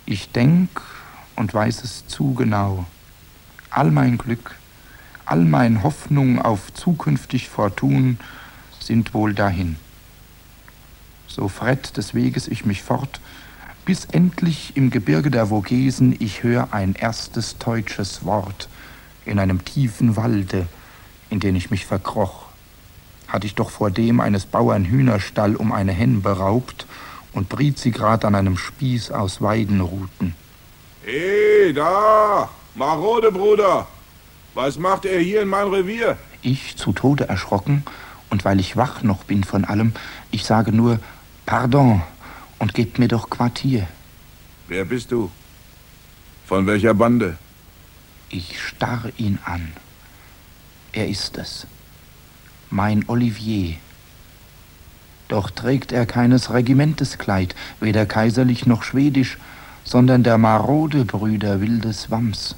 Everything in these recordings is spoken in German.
Ich denk und weiß es zu genau. All mein Glück, all mein Hoffnung auf zukünftig Fortun sind wohl dahin. So frett des Weges ich mich fort, bis endlich im Gebirge der Vogesen ich hör ein erstes teutsches Wort in einem tiefen Walde, in den ich mich verkroch. Hatt ich doch vordem eines Bauern Hühnerstall um eine Hen beraubt und briet sie grad an einem Spieß aus Weidenruten. Hey, da! Marode, Bruder! Was macht er hier in mein Revier? Ich, zu Tode erschrocken, und weil ich wach noch bin von allem, ich sage nur, Pardon, und gebt mir doch Quartier. Wer bist du? Von welcher Bande? Ich starr ihn an. Er ist es. Mein Olivier. Doch trägt er keines Regimenteskleid, weder kaiserlich noch schwedisch, sondern der marode Brüder wildes Wams.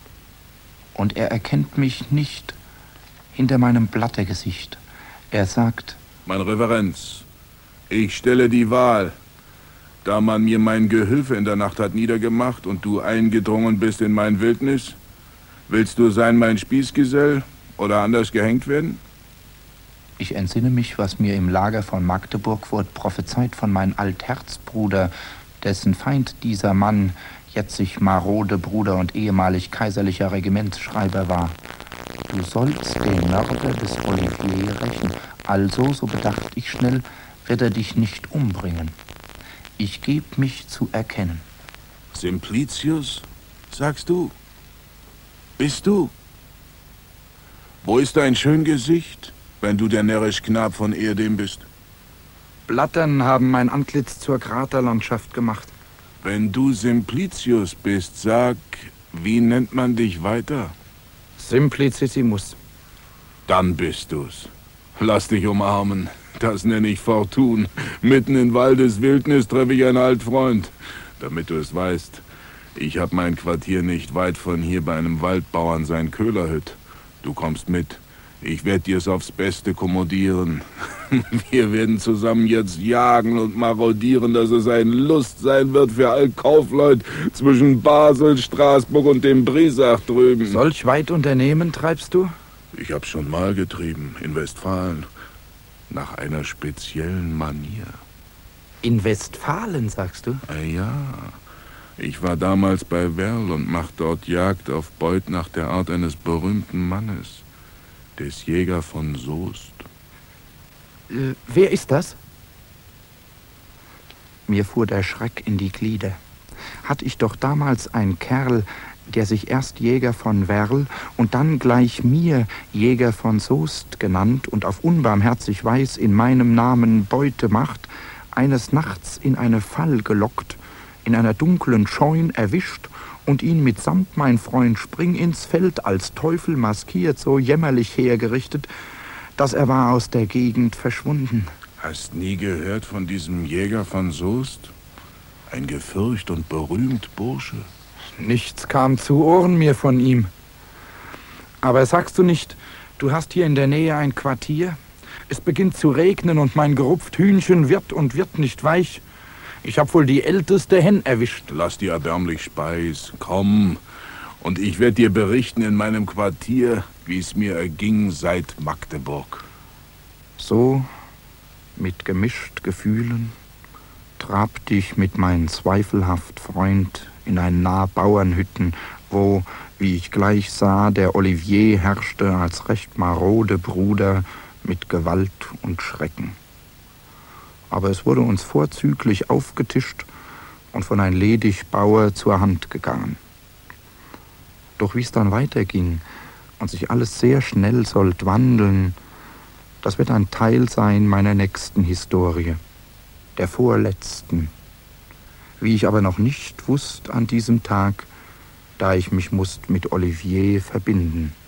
Und er erkennt mich nicht hinter meinem Blattergesicht. Er sagt: Mein Reverenz, ich stelle die Wahl. Da man mir mein Gehilfe in der Nacht hat niedergemacht und du eingedrungen bist in mein Wildnis, willst du sein mein Spießgesell oder anders gehängt werden? Ich entsinne mich, was mir im Lager von Magdeburg wurde prophezeit von mein Altherzbruder, dessen Feind dieser Mann, jetzig marode Bruder und ehemalig kaiserlicher Regimentsschreiber war. Du sollst den Mörder des Olivier rächen, also, so bedacht ich schnell, wird er dich nicht umbringen. Ich geb mich zu erkennen. Simplicius, sagst du? Bist du? Wo ist dein schön Gesicht, wenn du der närrisch Knab von ehedem bist? Blattern haben mein Antlitz zur Kraterlandschaft gemacht. Wenn du Simplicius bist, sag, wie nennt man dich weiter? Simplicissimus. Dann bist du's. Lass dich umarmen. Das nenne ich Fortun. Mitten in Waldes Wildnis treffe ich einen Altfreund. Damit du es weißt, ich hab mein Quartier nicht weit von hier bei einem Waldbauern sein Köhlerhütt. Du kommst mit. Ich werd dir's aufs Beste kommodieren. Wir werden zusammen jetzt jagen und marodieren, dass es ein Lust sein wird für all Kaufleut zwischen Basel, Straßburg und dem Briesach drüben. Solch weit Unternehmen treibst du? Ich hab's schon mal getrieben, in Westfalen. Nach einer speziellen Manier. In Westfalen, sagst du? Ja. Ich war damals bei Werl und macht dort Jagd auf Beut nach der Art eines berühmten Mannes, des Jäger von Soest. Wer ist das? Mir fuhr der Schreck in die Glieder. Hatt ich doch damals ein Kerl, der sich erst Jäger von Werl und dann gleich mir Jäger von Soest genannt und auf unbarmherzig Weis in meinem Namen Beute macht, eines Nachts in eine Fall gelockt, in einer dunklen Scheun erwischt und ihn mitsamt mein Freund Spring ins Feld als Teufel maskiert so jämmerlich hergerichtet, dass er war aus der Gegend verschwunden. Hast nie gehört von diesem Jäger von Soest? Ein gefürcht und berühmt Bursche. Nichts kam zu Ohren mir von ihm. Aber sagst du nicht, du hast hier in der Nähe ein Quartier? Es beginnt zu regnen und mein gerupft Hühnchen wird und wird nicht weich. Ich hab wohl die älteste Hen erwischt. Lass dir erbärmlich Speis, komm. Und ich werd dir berichten in meinem Quartier, wie es mir erging seit Magdeburg. So, mit gemischt Gefühlen, trabte ich mit mein zweifelhaft Freund in ein nah Bauernhütten, wo, wie ich gleich sah, der Olivier herrschte als recht marode Bruder mit Gewalt und Schrecken. Aber es wurde uns vorzüglich aufgetischt und von ein ledig Bauer zur Hand gegangen. Doch wie es dann weiterging und sich alles sehr schnell sollt wandeln, das wird ein Teil sein meiner nächsten Historie, der vorletzten. Wie ich aber noch nicht wusst an diesem Tag, da ich mich musst mit Olivier verbinden.